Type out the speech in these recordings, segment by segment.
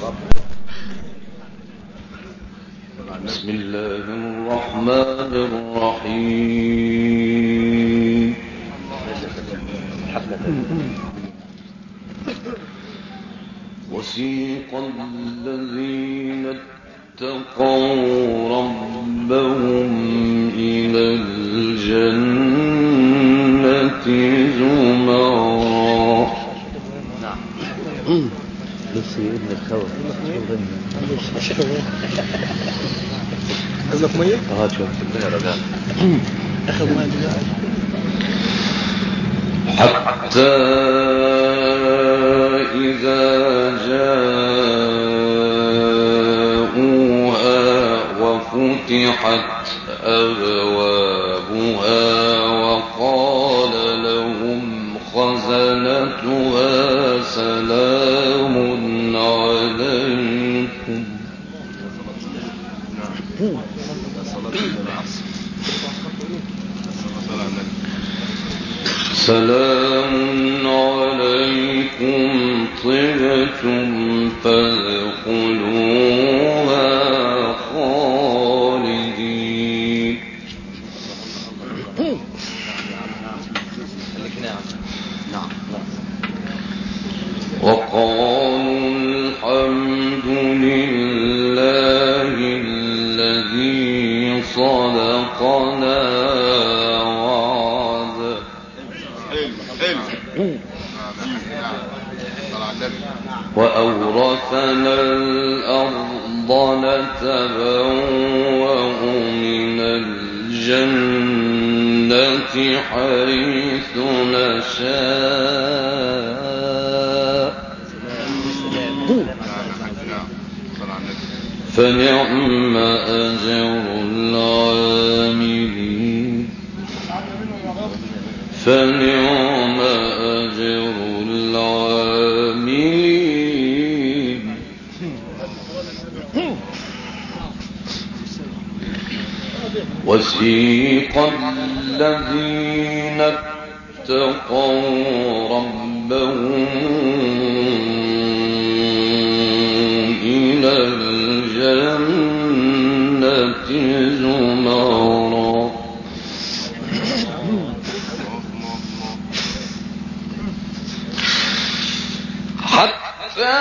بسم الله الرحمن الرحيم. وسيق الذين اتقوا ربهم إلى الجنة زمرا. نفسي ابن الخوف عندك ميه؟ شوف اخذ ميه حتى إذا جاءوها وفتحت أبوابها وقال لهم خزنتها سلام عليكم طبتم فادخلوها خالدين. وقالوا الحمد لله الذي صدقنا وعده وأورثنا الأرض نتبوأ من الجنة حيث نشاء فنعم أجر العاملين. وسيق الذين اتقوا ربهم إلى الجنة زمرا حتى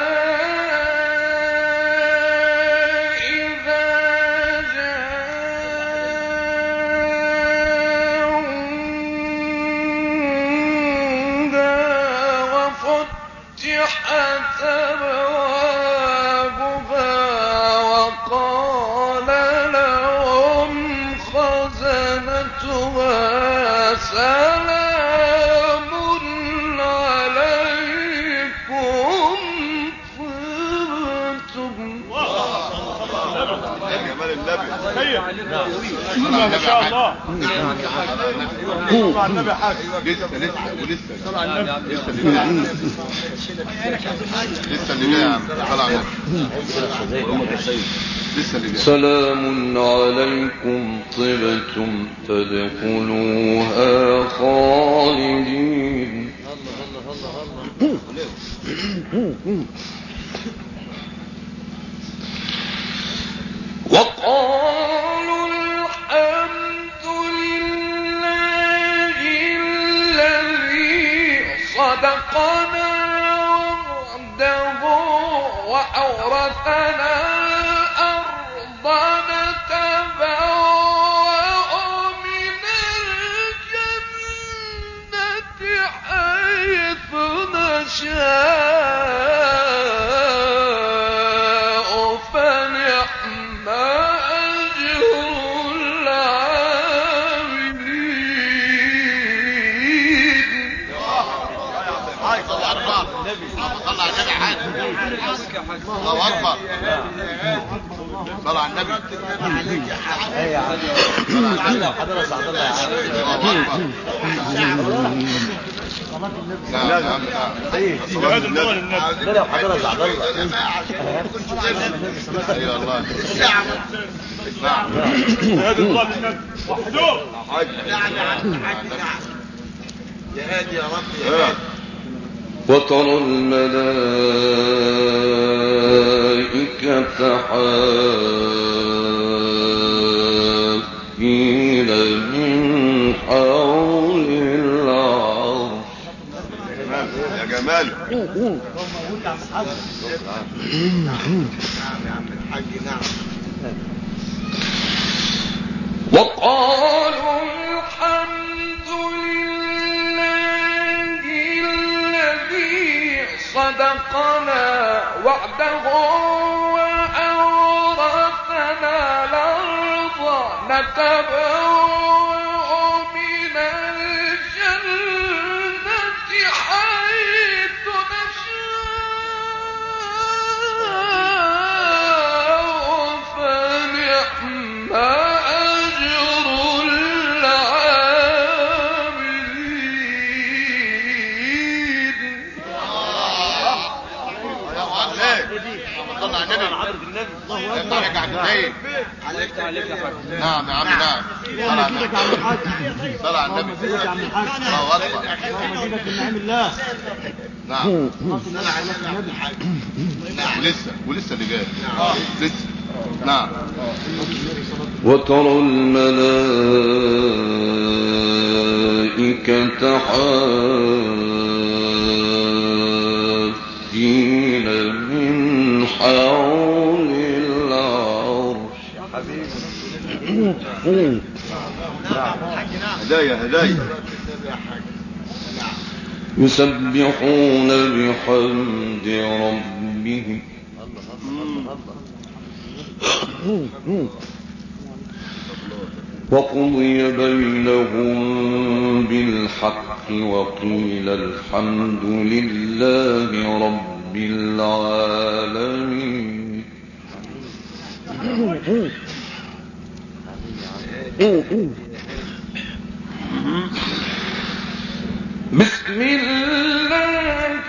ما شاء الله. طبعا النبي حاج لسه اللي جاي يا عم. سلام عليكم طبتم فادخلوها خالدين. وقالوا الحمد لله الذي صدقنا وعده وأورثنا الأرض نتبوأ من الجنة حيث نشاء فنعم أجر العاملين. الله أكبر. صلى على النبي. يا حضرة سعد الله يا لا هذا النور النبي. لا حضرة سعد الله. يا الله. نعم. هذا النور النبي. وحدوه. يا هادي يا رب يا هادي. وترى الملائكة كتحافين من حول العرش. يا جمال وقالوا الحمد لله الذي صدقنا وعده وأورثنا الأرض نتبوأ من الجنة حيث نشاء فنعم أجر العاملين. صلى على النبي. الله يرجع الدين. نعم يا عم نعم. صلى على النبي. الله اكبر. نعم. ولسه اللي جاي. لسه. نعم. وترى الملائكة حافين من حول العرش. هدايا يسبحون بحمد ربهم وقضي بينهم بالحق وقيل الحمد لله رب العالمين. بسم الله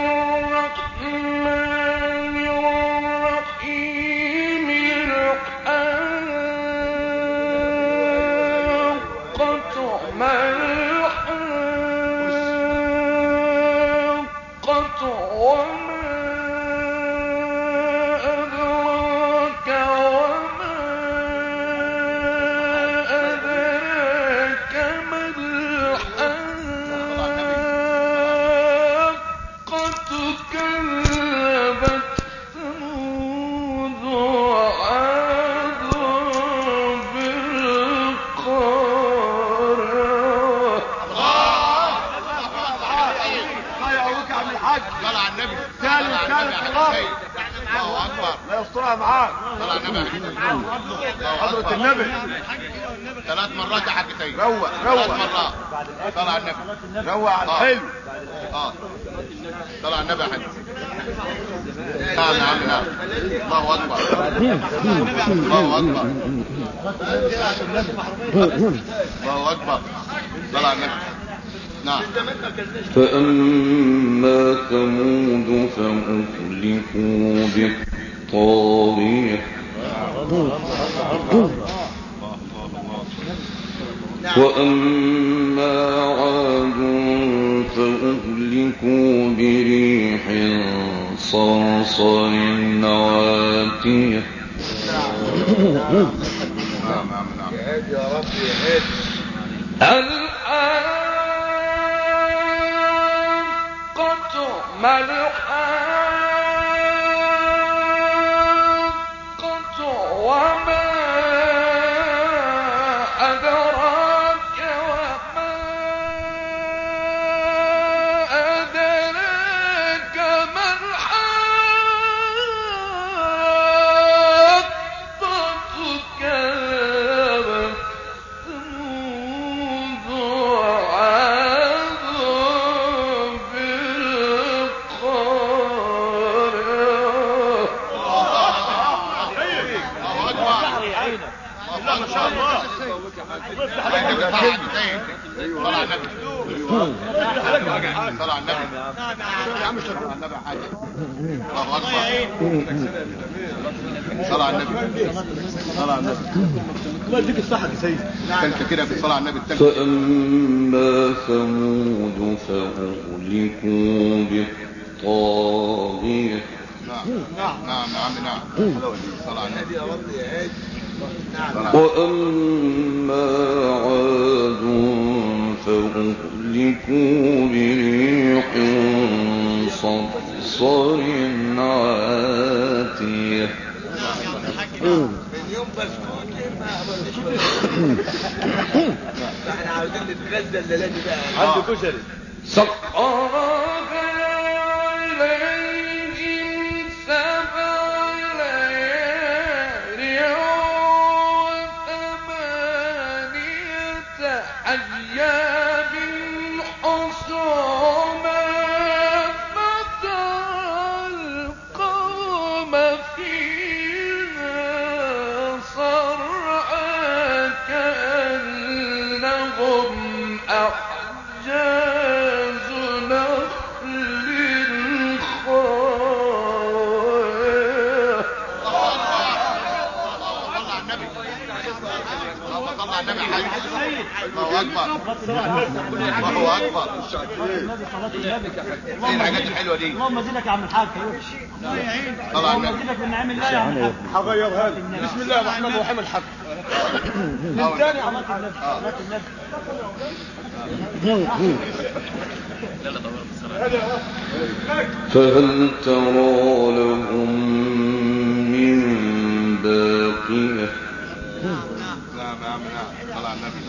الرحمن الرحيم. الحاقة ما الحاقة وما أدراك وما أدراك ما الحاقة. كذبت ثمود وعاد بالقارعة. صلى على النبي. ثالث الله اكبر. لا يسترها معاك. صلى على النبي. حضرة النبي 3 مرات يا حاج سيد. روق 3 مرات. صلى على النبي. روق على الحلو. صلى على النبي يا حاج. نعم يا عم نعم. الله اكبر. الله اكبر. الله اكبر. صلى على النبي. نعم. فأما ثمود فأهلكوا بالطاغية وأما عاد فأهلكوا بريح صرصر عاتية. نعم نعم نعم. يا رب يا الحاقة ما الحاقة وما أدراك وما أدراك ما الحاقة. كذبت ثمود وعاد صلى على النبي. يا عم صلى على النبي حاجه. الله اكبر. صلى على النبي. صلى على النبي. الله يديك الصحه يا سيدي. انت كده في الصلاه على النبي الثالث. فأما ثمود فأهلكوا بالطاغية نعم نعم يا عم نعم. صلى على النبي. وأما عاد فأهلكوا بريح صرصر عاتية من يوم بسكوت ما احنا عاوزين نتغذى الليله دي بقى عنده كشري. سخرها عليهم 7 ليال و8 أيام حسوما فترى القوم فيها صرعى كأنهم أعجاز نخل خاوية. صلى على النبي. الله اكبر. الله اكبر. ايه الحاجات الحلوه دي؟ اللهم زيدك يا عم الحاج. اللهم زيدك من نعم الله يا عم الحاج. هغيرها لك. بسم الله الرحمن الرحيم. الحق من تاني عملت النبي. فهل ترى لهم من باقية. نعم يا عم نعم. صلى على النبي.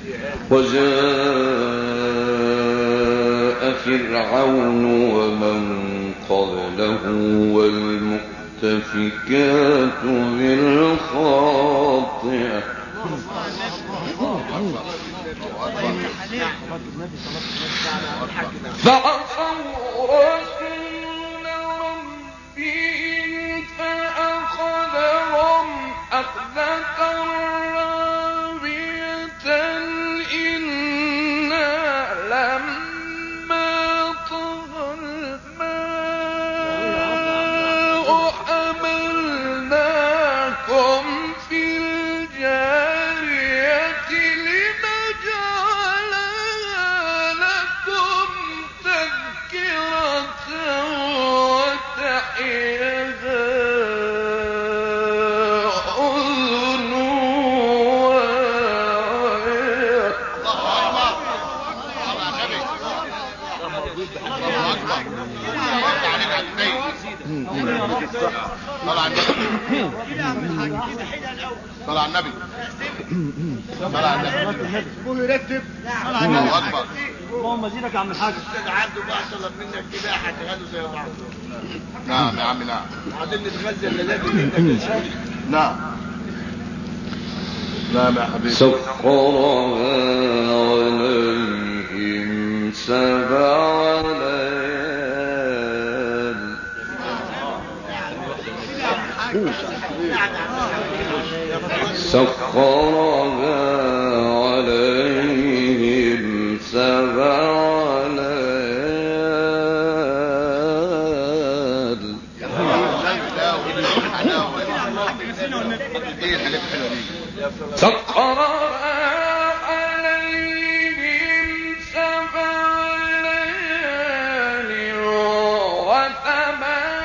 وجاء فرعون ومن قبله والمؤتفكات بالخاطئة فعصوا رسول ربهم فأخذهم أخذة رابية إنا لما طغى الماء حملناكم في الجارية لنجعلها لكم تذكرة وتعيها أذن واعية. صلى على النبي. صلى على النبي. صلى على النبي. ابوه يرتب. الله اكبر. اللهم زيدك يا عم الحاج. استاذ عبده بقى طلب منك كده هتغنوا زي بعض. نعم يا عم نعم. عايزين نتغذى الليله دي. نعم نعم يا حبيبي. سخرها عليهم 7 ليال سخرها عليهم 7 ليال. ايه الحاجات الحلوه دي؟ سخرها عليهم 7 ليال و8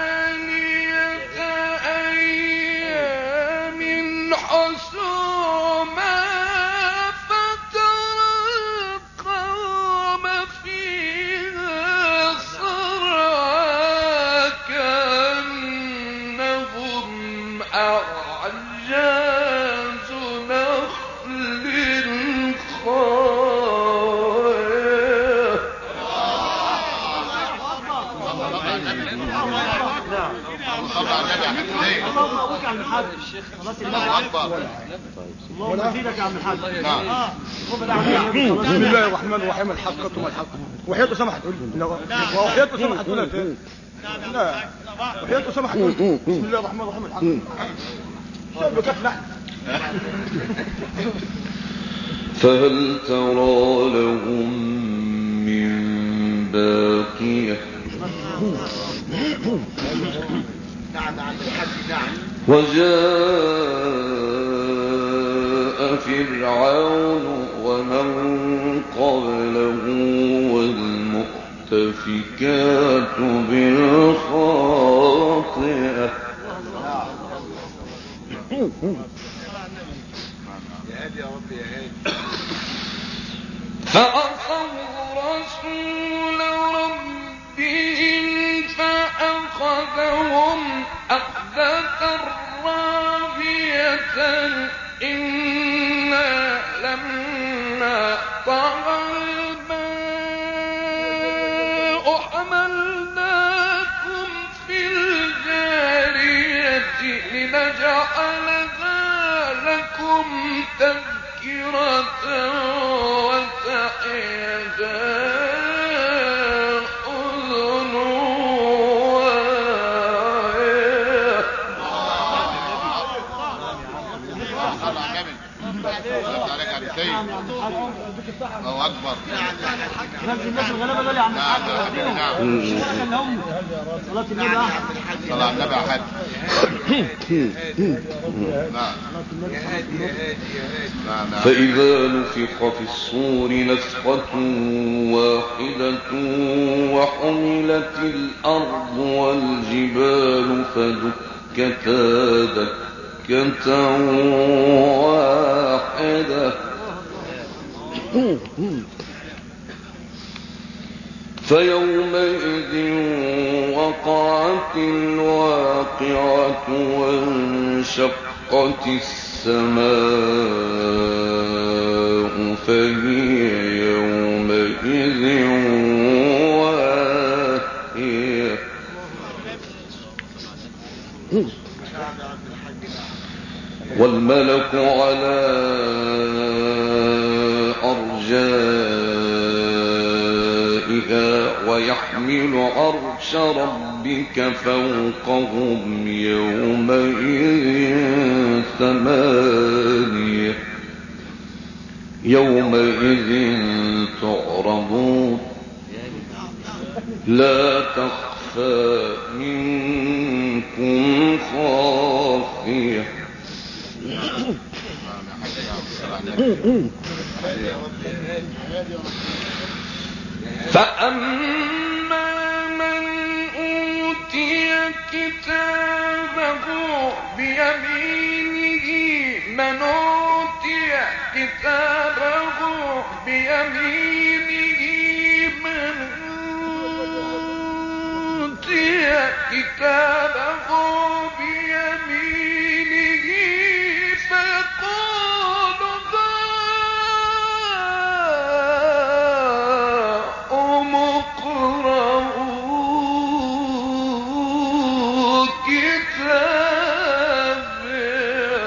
أيام حسوما فترى القوم فيها صرعى كأنهم أعجاز نخل خاوية. صلى على النبي يا حبيبي. اللهم ابوك يا عم الحاج. خلاص الله اكبر. اللهم زيدك يا عم الحاج. نعم. بسم الله الرحمن الرحيم. الحق ثم الحق. وحياته سمحت تقول وحياته سمحت تقول فين؟ لا وحياته سمحت تقول بسم الله الرحمن الرحيم. الحق شاب كف لحم. فهل ترى لهم من باقية. نعم عند الحاج. نعم. وجاء فرعون ومن قبله والمؤتفكات بالخاطئة يا رب يا هادي. فعصوا رسول ربهم فأخذهم أخذة رابية إنا لما طغى الماء حملناكم في الجارية لنجعلها لكم تذكرة وتعيها أذن واعية. الله اكبر. الناس الغلابه دول يا عم الحاج. نعم صلاة النبي صلاة النبي يا حاج. نعم. فإذا نفخ في الصور نفخة واحدة وحملت الأرض والجبال فدكتا دكة واحدة فيومئذ وقعت الواقعة وانشقت السماء فهي يومئذ واهية. والملك على أرجائها ويحمل عرش ربك فوقهم يومئذ ثمانية يومئذ تعرضون لا تخفى منكم خافية. فأما من أوتي كتابه بيمينه من أوتي كتابه بيمينه من أوتي كتابه بيمينه فيقول هاؤم اقرءوا كتابيه.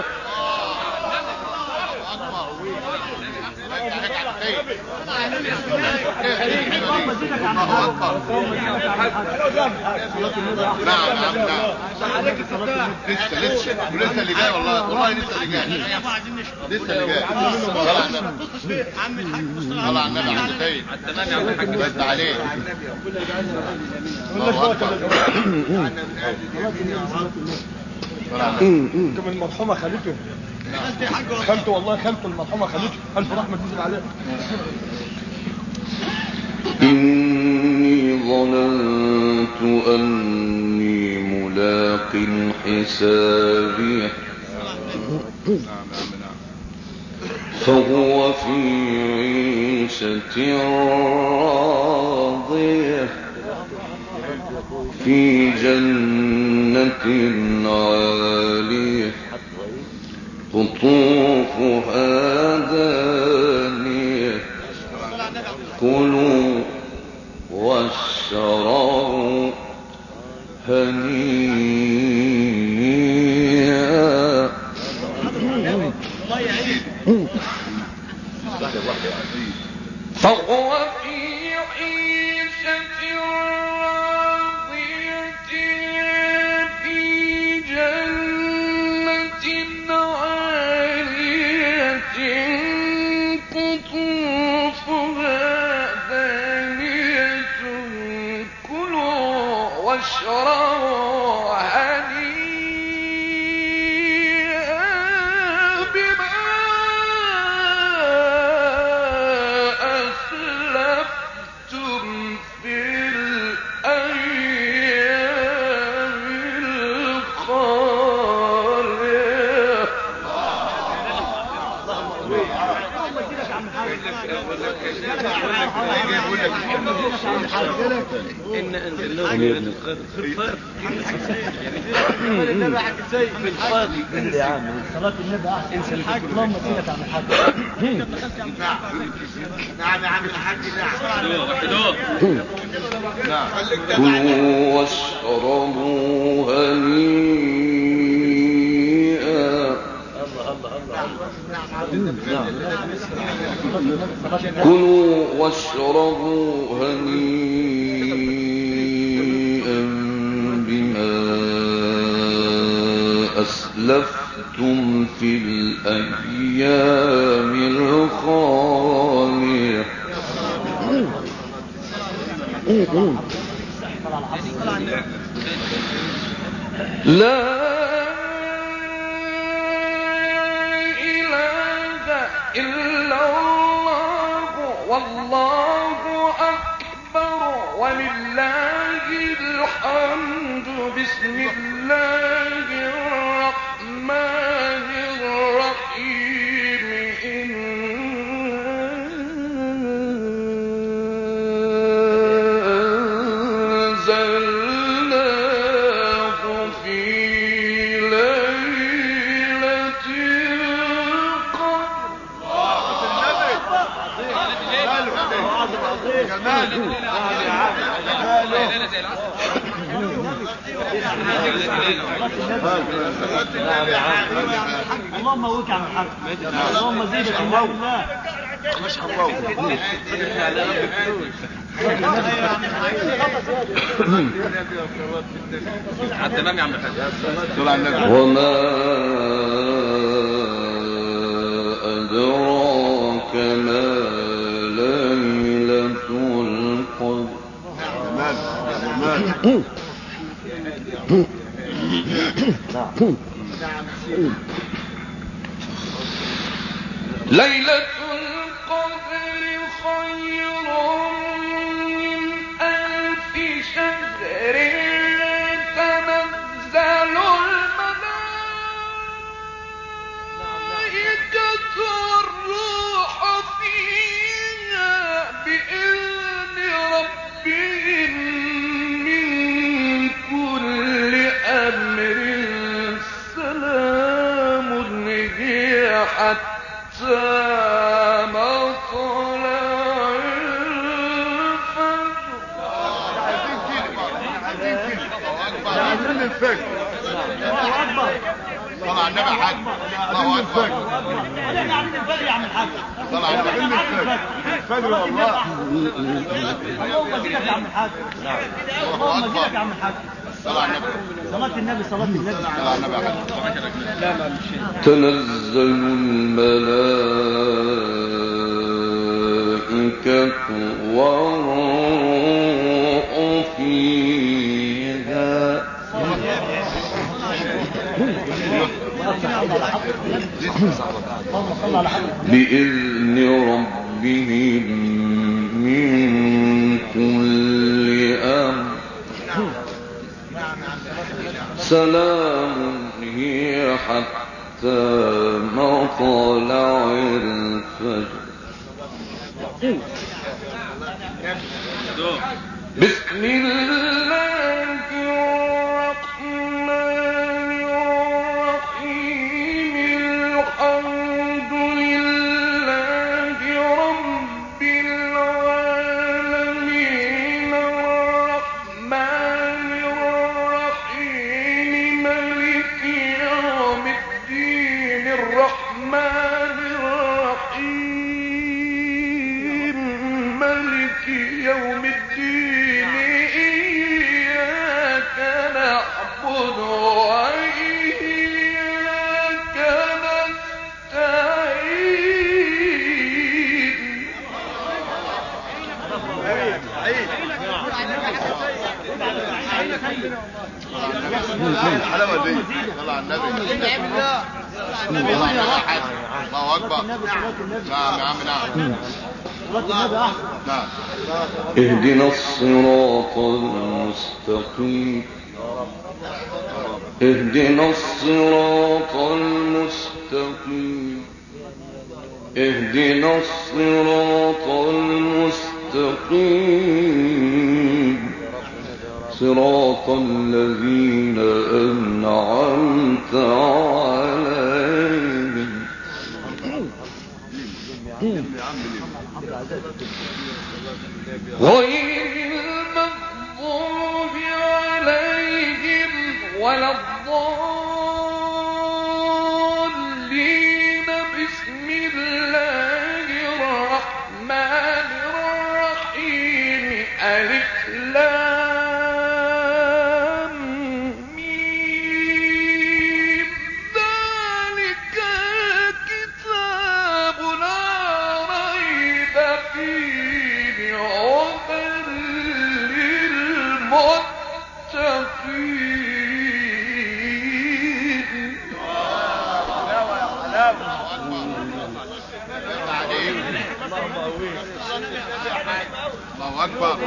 نعم لسه اللي جاي والله لسه اللي جاي عم الحاج طلع النبي عم سيد بس عليه الله اكبر. كم المرحومة خالته خالته والله خالته المرحومة خالته ألف رحمة تنزل عليه. إني ظننت أني ملاق حسابيه فهو في عيشة راضية في جنة عالية قطوفها دانية كلوا واشربوا هنيئا. فهو في عيشة راضية في جنة عالية قطوفها دانية كلوا واشربوا هنيئا بما أسلفتم في الأيام الخالية. إن أنزلناه ليلة القدر في الفرق النبي حق السيد في الفرق يا عم صلاة النبي أحسن الحاج اللهم صلك على الحاج نعم يا عم الحاج نعم كلوا واشربوا هنيئا كلوا واشربوا هنيئا بما أسلفتم في الأيام الخالية لا إله إلا الله والله أكبر ولله الحمد بسم الله الرحمن الرحيم أنزلناه في ليلة اللهم وك عن الحق اللهم زيدك الله مش حواو تمام يا عم الحاج وما أدراك ما ليلة القدر ليلة القدر خير من ألف شهر تنزل الملائكة والروح فيها بإذن ربهم من كل أمر سلام هي حتى مطلع الفجر طلع النبي حاج الله اكبر ولا قاعدين الفجر يا عم الحاج طلع النبي الفجر والله اللهم زيدك يا عم الحاج اللهم زيدك يا عم الحاج طلع النبي صلاة النبي طلع النبي حاج تنزل الملائكة والروح فيها بإذن ربهم من كل أمر سلام هي حتى مطلع الفجر بسم الله الرحمن الرحيم الحمد لله رب العالمين الرحمن الرحيم مالك يوم الدين الرحمن الرحيم مالك يوم الدين إياك نعبد وإياك نستعين الحلاوه دي طلع النبي الله حاج الله اكبر نعم يا عم نعم نعم اهدنا الصراط المستقيم اهدنا الصراط المستقيم اهدنا الصراط المستقيم صراط الذين أنعمت عليهم غير المغضوب عليهم ولا الضالين. بسم الله الرحمن الرحيم. ألف لام ميم. ذلك الكتاب لا ريب فيه هدى للمتقين. الله أكبر.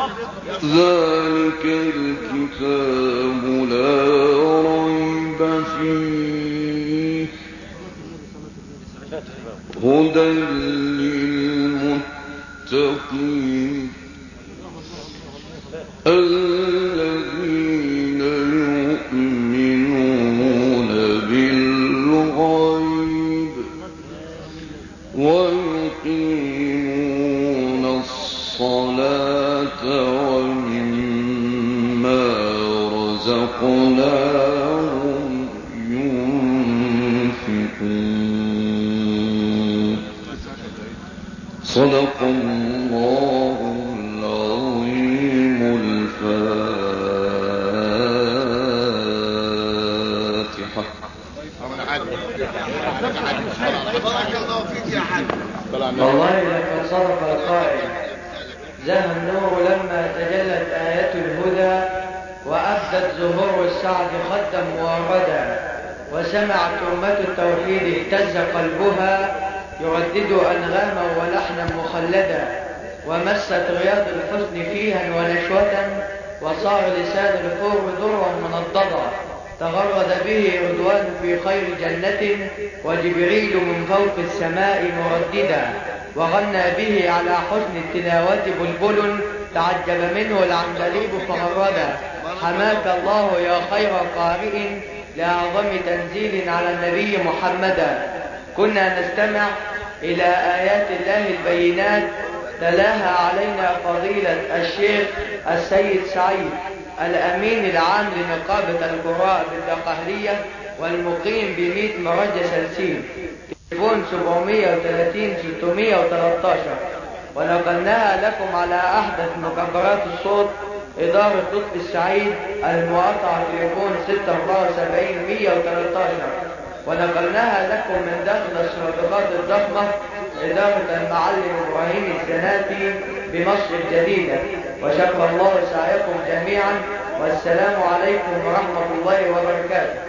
ذلك الكتاب لا ريب فيه هدى للمتقين الذين يؤمنون بالغيب ويقيمون الصلاة ومما رزقناهم ينفقون. صدق الله العظيم. الفاتحة. والله لقد صدق القائل زهى النور لما تجلت آية الهدى وأبدت زهور السعد خدا موردا وسمعت أمة التوحيد اهتز قلبها يردد أنغاما ولحنا مخلدا ومست رياض الحزن فيها ونشوة وصار لسان الحور درا منضدا تغرد به رضوان في خير جنة وجبريل من فوق السماء مرددا وغنى به على حسن التلاوة بلبل تعجب منه العندليب فغردا حماك الله يا خير قارئ لأعظم تنزيل على النبي محمدا. كنا نستمع إلى آيات الله البينات تلاها علينا فضيلة الشيخ السيد سعيد الأمين العام لنقابة القراء بالدقهلية والمقيم ب100 مرج سلسيل تليفون 730-613 ونقلناها لكم على أحدث مكبرات الصوت إدارة لطفي السعيد المقاطعة تليفون 674-113 ونقلناها لكم من داخل الشرطات الضخمة إدارة المعلم إبراهيم الزناتي بمصر الجديدة. وشكر الله سعيكم جميعا والسلام عليكم ورحمة الله وبركاته.